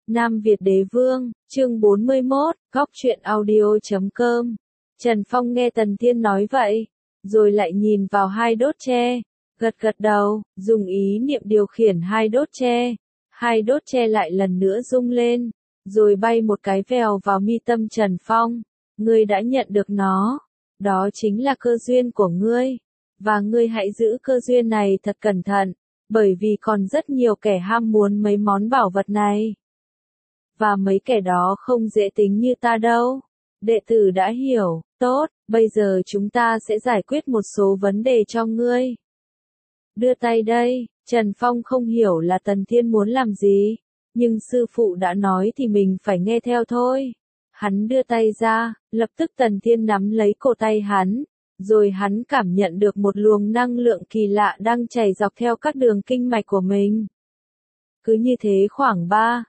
Nam Việt Đế Vương, chương 41, góc truyện audio.com. Trần Phong nghe Tần Thiên nói vậy, rồi lại nhìn vào hai đốt tre, gật gật đầu, dùng ý niệm điều khiển hai đốt tre. Hai đốt tre lại lần nữa rung lên, rồi bay một cái vèo vào mi tâm Trần Phong. Ngươi đã nhận được nó, đó chính là cơ duyên của ngươi, và ngươi hãy giữ cơ duyên này thật cẩn thận, bởi vì còn rất nhiều kẻ ham muốn mấy món bảo vật này. Và mấy kẻ đó không dễ tính như ta đâu. Đệ tử đã hiểu, tốt, bây giờ chúng ta sẽ giải quyết một số vấn đề cho ngươi. Đưa tay đây, Trần Phong không hiểu là Tần Thiên muốn làm gì, nhưng sư phụ đã nói thì mình phải nghe theo thôi. Hắn đưa tay ra, lập tức Tần Thiên nắm lấy cổ tay hắn, rồi hắn cảm nhận được một luồng năng lượng kỳ lạ đang chảy dọc theo các đường kinh mạch của mình. Cứ như thế khoảng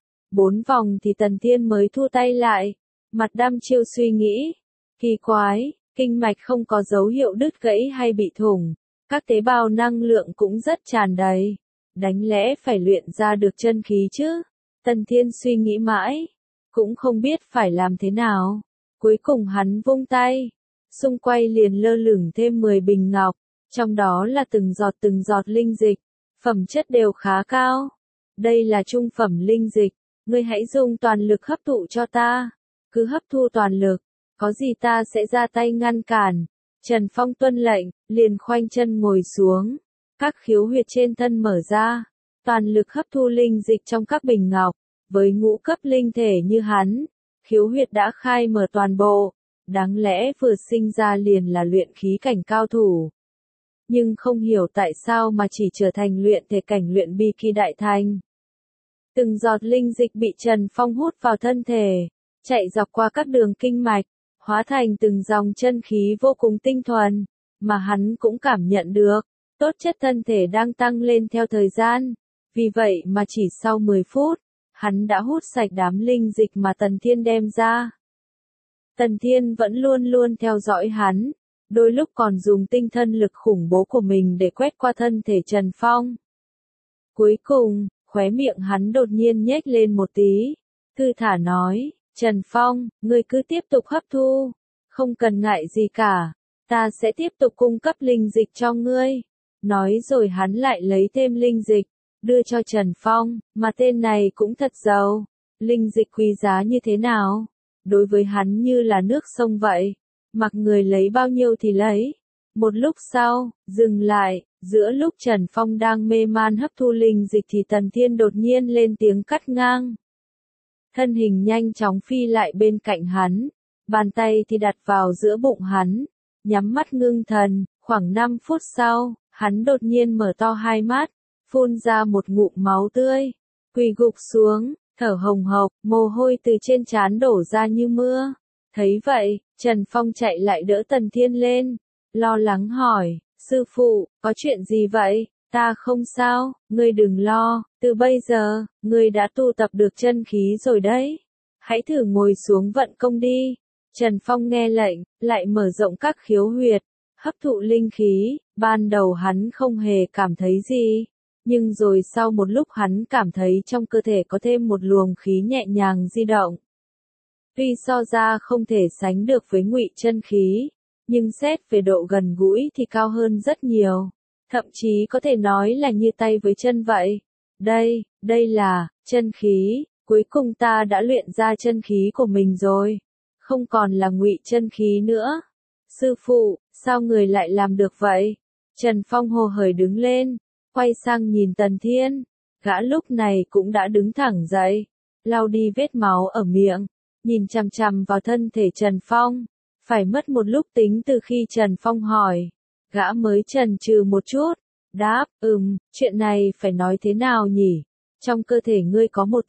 3-4 vòng thì Tần Thiên mới thu tay lại, mặt đăm chiêu suy nghĩ. Kỳ quái, kinh mạch không có dấu hiệu đứt gãy hay bị thủng, các tế bào năng lượng cũng rất tràn đầy. Đáng lẽ phải luyện ra được chân khí chứ? Tần Thiên suy nghĩ mãi, cũng không biết phải làm thế nào. Cuối cùng hắn vung tay, xung quanh liền lơ lửng thêm 10 bình ngọc, trong đó là từng giọt linh dịch, phẩm chất đều khá cao. Đây là trung phẩm linh dịch, ngươi hãy dùng toàn lực hấp thụ cho ta, cứ hấp thu toàn lực, có gì ta sẽ ra tay ngăn cản. Trần Phong tuân lệnh, liền khoanh chân ngồi xuống, các khiếu huyệt trên thân mở ra, toàn lực hấp thu linh dịch trong các bình ngọc. Với ngũ cấp linh thể như hắn, khiếu huyệt đã khai mở toàn bộ, đáng lẽ vừa sinh ra liền là luyện khí cảnh cao thủ. Nhưng không hiểu tại sao mà chỉ trở thành luyện thể cảnh luyện bi khi đại thành. Từng giọt linh dịch bị Trần Phong hút vào thân thể, chạy dọc qua các đường kinh mạch, hóa thành từng dòng chân khí vô cùng tinh thuần, mà hắn cũng cảm nhận được, tố chất thân thể đang tăng lên theo thời gian. Vì vậy mà chỉ sau 10 phút, hắn đã hút sạch đám linh dịch mà Tần Thiên đem ra. Tần Thiên vẫn luôn luôn theo dõi hắn, đôi lúc còn dùng tinh thần lực khủng bố của mình để quét qua thân thể Trần Phong. Cuối cùng, khóe miệng hắn đột nhiên nhếch lên một tí, thư thả nói, Trần Phong, ngươi cứ tiếp tục hấp thu, không cần ngại gì cả, ta sẽ tiếp tục cung cấp linh dịch cho ngươi. Nói rồi hắn lại lấy thêm linh dịch, đưa cho Trần Phong, mà tên này cũng thật giàu. Linh dịch quý giá như thế nào? Đối với hắn như là nước sông vậy, mặc người lấy bao nhiêu thì lấy. Một lúc sau, dừng lại, giữa lúc Trần Phong đang mê man hấp thu linh dịch thì Tần Thiên đột nhiên lên tiếng cắt ngang. Thân hình nhanh chóng phi lại bên cạnh hắn, bàn tay thì đặt vào giữa bụng hắn, nhắm mắt ngưng thần. Khoảng 5 phút sau, hắn đột nhiên mở to hai mắt, phun ra một ngụm máu tươi, quỳ gục xuống, thở hồng hộc, mồ hôi từ trên trán đổ ra như mưa. Thấy vậy, Trần Phong chạy lại đỡ Tần Thiên lên, lo lắng hỏi, sư phụ, có chuyện gì vậy? Ta không sao, ngươi đừng lo, từ bây giờ, ngươi đã tu tập được chân khí rồi đấy. Hãy thử ngồi xuống vận công đi. Trần Phong nghe lệnh, lại mở rộng các khiếu huyệt, hấp thụ linh khí. Ban đầu hắn không hề cảm thấy gì, nhưng rồi sau một lúc hắn cảm thấy trong cơ thể có thêm một luồng khí nhẹ nhàng di động. Tuy so ra không thể sánh được với ngụy chân khí, nhưng xét về độ gần gũi thì cao hơn rất nhiều. Thậm chí có thể nói là như tay với chân vậy. Đây là chân khí, cuối cùng ta đã luyện ra chân khí của mình rồi, không còn là ngụy chân khí nữa. Sư phụ, sao người lại làm được vậy? Trần Phong hồ hởi đứng lên, quay sang nhìn Tần Thiên, gã lúc này cũng đã đứng thẳng dậy, lau đi vết máu ở miệng, nhìn chằm chằm vào thân thể Trần Phong. Phải mất một lúc tính từ khi Trần Phong hỏi, gã mới chần chừ một chút, đáp, chuyện này phải nói thế nào nhỉ? Trong cơ thể ngươi có một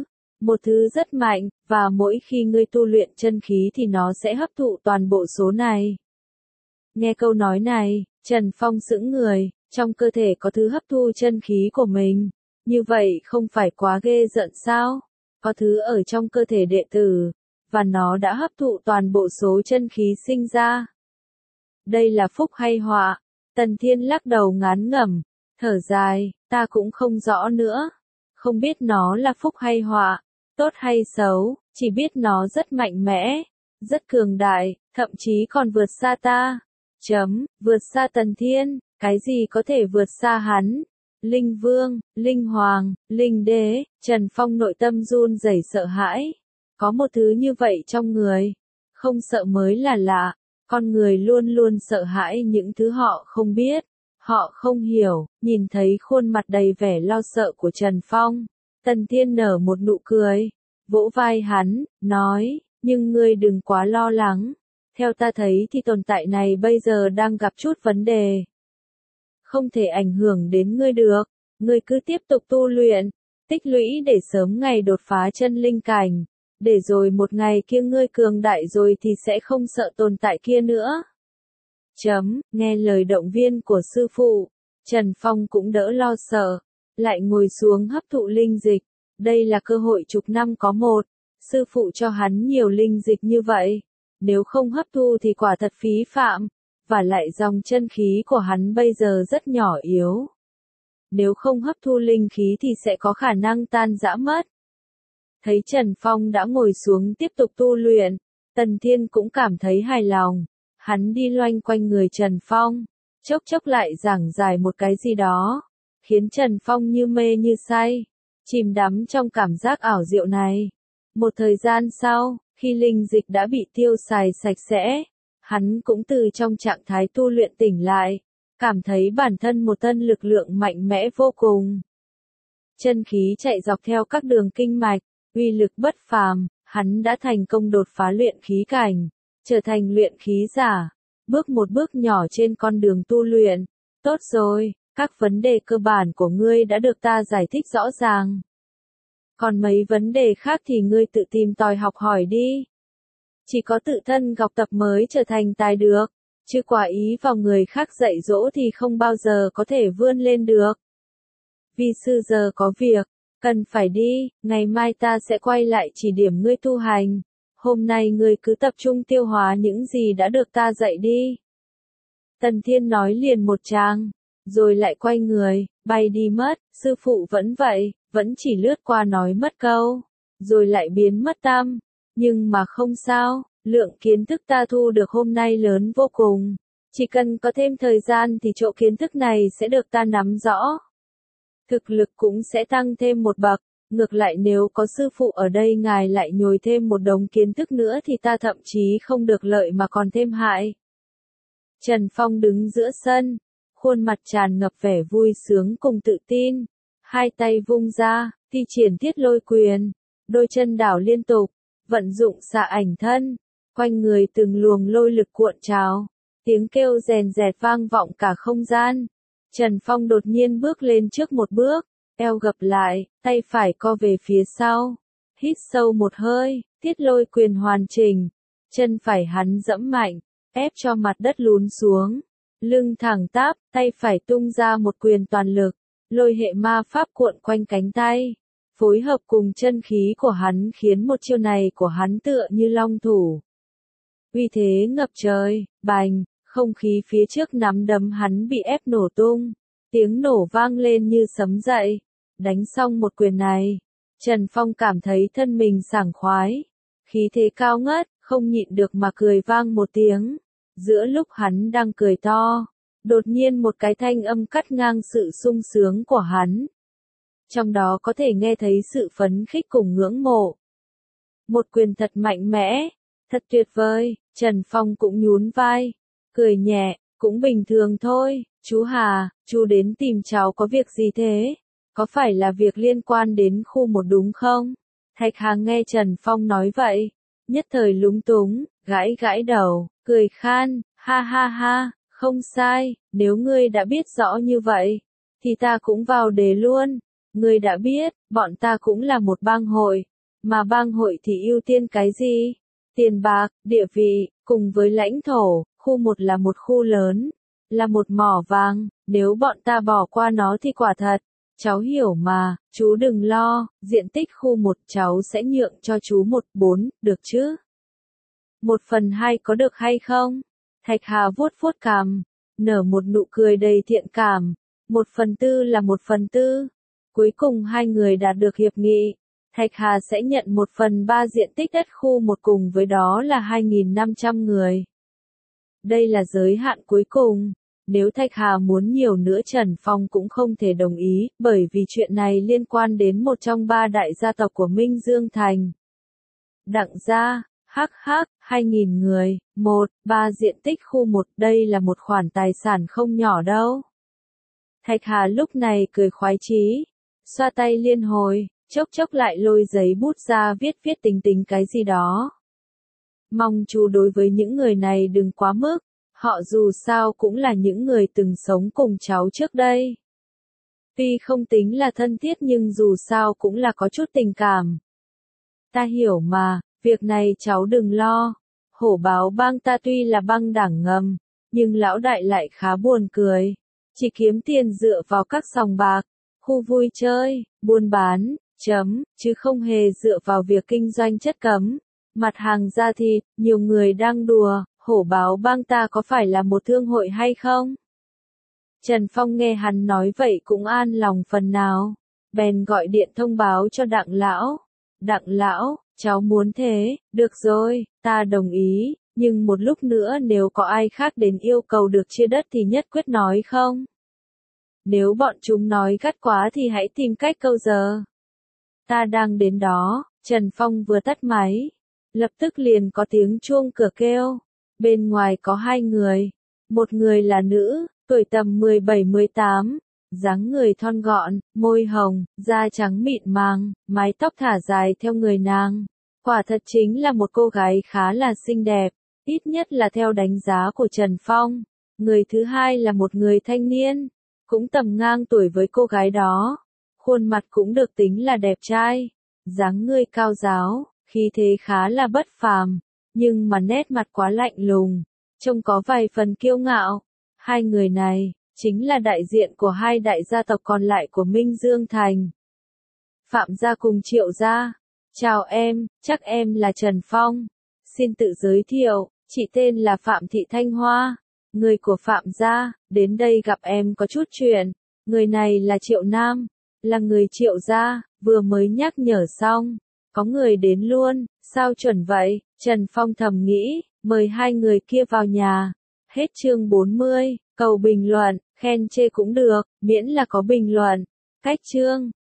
thứ rất mạnh, và mỗi khi ngươi tu luyện chân khí thì nó sẽ hấp thụ toàn bộ số này. Nghe câu nói này, Trần Phong sững người, trong cơ thể có thứ hấp thu chân khí của mình, như vậy không phải quá ghê giận sao? Có thứ ở trong cơ thể đệ tử, và nó đã hấp thụ toàn bộ số chân khí sinh ra. Đây là phúc hay họa? Tần Thiên lắc đầu ngán ngẩm, thở dài, ta cũng không rõ nữa. Không biết nó là phúc hay họa, Tốt hay xấu, chỉ biết nó rất mạnh mẽ, rất cường đại, thậm chí còn vượt xa ta. Vượt xa Tần Thiên, cái gì có thể vượt xa hắn? Linh Vương, Linh Hoàng, Linh Đế, Trần Phong nội tâm run rẩy sợ hãi. Có một thứ như vậy trong người, không sợ mới là lạ. Con người luôn luôn sợ hãi những thứ họ không biết, họ không hiểu. Nhìn thấy khuôn mặt đầy vẻ lo sợ của Trần Phong, Tần Thiên nở một nụ cười, vỗ vai hắn, nói, nhưng ngươi đừng quá lo lắng. Theo ta thấy thì tồn tại này bây giờ đang gặp chút vấn đề. Không thể ảnh hưởng đến ngươi được, ngươi cứ tiếp tục tu luyện, tích lũy để sớm ngày đột phá chân linh cảnh. Để rồi một ngày kia ngươi cường đại rồi thì sẽ không sợ tồn tại kia nữa. Nghe lời động viên của sư phụ, Trần Phong cũng đỡ lo sợ, lại ngồi xuống hấp thụ linh dịch. Đây là cơ hội chục năm có một, sư phụ cho hắn nhiều linh dịch như vậy. Nếu không hấp thu thì quả thật phí phạm, và lại dòng chân khí của hắn bây giờ rất nhỏ yếu. Nếu không hấp thu linh khí thì sẽ có khả năng tan rã mất. Thấy Trần Phong đã ngồi xuống tiếp tục tu luyện, Tần Thiên cũng cảm thấy hài lòng. Hắn đi loanh quanh người Trần Phong, chốc chốc lại giảng giải một cái gì đó, khiến Trần Phong như mê như say, chìm đắm trong cảm giác ảo diệu này. Một thời gian sau, khi linh dịch đã bị tiêu xài sạch sẽ, hắn cũng từ trong trạng thái tu luyện tỉnh lại, cảm thấy bản thân một thân lực lượng mạnh mẽ vô cùng. Chân khí chạy dọc theo các đường kinh mạch, uy lực bất phàm, hắn đã thành công đột phá luyện khí cảnh, trở thành luyện khí giả, bước một bước nhỏ trên con đường tu luyện. Tốt rồi, các vấn đề cơ bản của ngươi đã được ta giải thích rõ ràng. Còn mấy vấn đề khác thì ngươi tự tìm tòi học hỏi đi. Chỉ có tự thân học tập mới trở thành tài được, chứ quả ý vào người khác dạy dỗ thì không bao giờ có thể vươn lên được. Vi sư giờ có việc, cần phải đi, ngày mai ta sẽ quay lại chỉ điểm ngươi tu hành. Hôm nay ngươi cứ tập trung tiêu hóa những gì đã được ta dạy đi. Tần Thiên nói liền một tràng, rồi lại quay người, bay đi mất. Sư phụ vẫn vậy, vẫn chỉ lướt qua nói mất câu, rồi lại biến mất tăm. Nhưng mà không sao, lượng kiến thức ta thu được hôm nay lớn vô cùng. Chỉ cần có thêm thời gian thì chỗ kiến thức này sẽ được ta nắm rõ. Thực lực cũng sẽ tăng thêm một bậc. Ngược lại nếu có sư phụ ở đây ngài lại nhồi thêm một đống kiến thức nữa thì ta thậm chí không được lợi mà còn thêm hại. Trần Phong đứng giữa sân, khuôn mặt tràn ngập vẻ vui sướng cùng tự tin. Hai tay vung ra, thi triển thiết lôi quyền, đôi chân đảo liên tục, vận dụng xạ ảnh thân, quanh người từng luồng lôi lực cuộn trào, tiếng kêu rèn rẹt vang vọng cả không gian. Trần Phong đột nhiên bước lên trước một bước, eo gập lại, tay phải co về phía sau, hít sâu một hơi, thiết lôi quyền hoàn chỉnh, chân phải hắn dẫm mạnh, ép cho mặt đất lún xuống, lưng thẳng tắp, tay phải tung ra một quyền toàn lực, lôi hệ ma pháp cuộn quanh cánh tay, phối hợp cùng chân khí của hắn khiến một chiêu này của hắn tựa như long thủ. Uy thế ngập trời, bành, không khí phía trước nắm đấm hắn bị ép nổ tung, tiếng nổ vang lên như sấm dậy. Đánh xong một quyền này, Trần Phong cảm thấy thân mình sảng khoái, khí thế cao ngất, không nhịn được mà cười vang một tiếng. Giữa lúc hắn đang cười to, đột nhiên một cái thanh âm cắt ngang sự sung sướng của hắn. Trong đó có thể nghe thấy sự phấn khích cùng ngưỡng mộ. Một quyền thật mạnh mẽ, thật tuyệt vời. Trần Phong cũng nhún vai, cười nhẹ, cũng bình thường thôi. Chú Hà, chú đến tìm cháu có việc gì thế? Có phải là việc liên quan đến khu một đúng không? Thạch Hà nghe Trần Phong nói vậy, nhất thời lúng túng, gãi gãi đầu, cười khan, ha ha ha, không sai, nếu ngươi đã biết rõ như vậy, thì ta cũng vào đề luôn. Ngươi đã biết, bọn ta cũng là một bang hội, mà bang hội thì ưu tiên cái gì? Tiền bạc, địa vị, cùng với lãnh thổ. Khu một là một khu lớn, là một mỏ vàng, nếu bọn ta bỏ qua nó thì quả thật. Cháu hiểu mà, chú đừng lo, diện tích khu một cháu sẽ nhượng cho chú 1/4, được chứ? 1/2 có được hay không? Thạch Hà vuốt vuốt cằm, nở một nụ cười đầy thiện cảm. 1/4 là 1/4. Cuối cùng hai người đạt được hiệp nghị. Thạch Hà sẽ nhận 1/3 diện tích đất khu 1 cùng với đó là 2.500 người. Đây là giới hạn cuối cùng. Nếu Thạch Hà muốn nhiều nữa Trần Phong cũng không thể đồng ý, bởi vì chuyện này liên quan đến một trong 3 đại gia tộc của Minh Dương Thành. Đặng gia, hắc hắc, 2.000 người, 1/3 diện tích khu 1, đây là một khoản tài sản không nhỏ đâu. Thạch Hà lúc này cười khoái chí, xoa tay liên hồi, chốc chốc lại lôi giấy bút ra viết tính cái gì đó. Mong chú đối với những người này đừng quá mức, họ dù sao cũng là những người từng sống cùng cháu trước đây. Tuy không tính là thân thiết nhưng dù sao cũng là có chút tình cảm. Ta hiểu mà, việc này cháu đừng lo. Hổ báo bang ta tuy là băng đảng ngầm, nhưng lão đại lại khá buồn cười. Chỉ kiếm tiền dựa vào các sòng bạc, khu vui chơi, buôn bán, chứ không hề dựa vào việc kinh doanh chất cấm. Mặt hàng da thịt, nhiều người đang đùa, hổ báo bang ta có phải là một thương hội hay không? Trần Phong nghe hắn nói vậy cũng an lòng phần nào, bèn gọi điện thông báo cho Đặng lão. Đặng lão, cháu muốn thế, được rồi, ta đồng ý, nhưng một lúc nữa nếu có ai khác đến yêu cầu được chia đất thì nhất quyết nói không. Nếu bọn chúng nói gắt quá thì hãy tìm cách câu giờ. Ta đang đến đó. Trần Phong vừa tắt máy, lập tức liền có tiếng chuông cửa kêu. Bên ngoài có 2 người, một người là nữ, tuổi tầm 17-18, dáng người thon gọn, môi hồng, da trắng mịn màng, mái tóc thả dài theo người nàng. Quả thật chính là một cô gái khá là xinh đẹp, ít nhất là theo đánh giá của Trần Phong. Người thứ hai là một người thanh niên, cũng tầm ngang tuổi với cô gái đó. Khuôn mặt cũng được tính là đẹp trai, dáng người cao ráo, khí thế khá là bất phàm, nhưng mà nét mặt quá lạnh lùng, trông có vài phần kiêu ngạo. 2 người này chính là đại diện của 2 đại gia tộc còn lại của Minh Dương Thành. Phạm gia cùng Triệu gia. Chào em, chắc em là Trần Phong. Xin tự giới thiệu, chị tên là Phạm Thị Thanh Hoa, người của Phạm gia, đến đây gặp em có chút chuyện. Người này là Triệu Nam, là người Triệu gia, vừa mới nhắc nhở xong. Có người đến luôn, sao chuẩn vậy? Trần Phong thầm nghĩ, mời 2 người kia vào nhà. Hết chương 40, cầu bình luận, khen chê cũng được, miễn là có bình luận. Cách chương.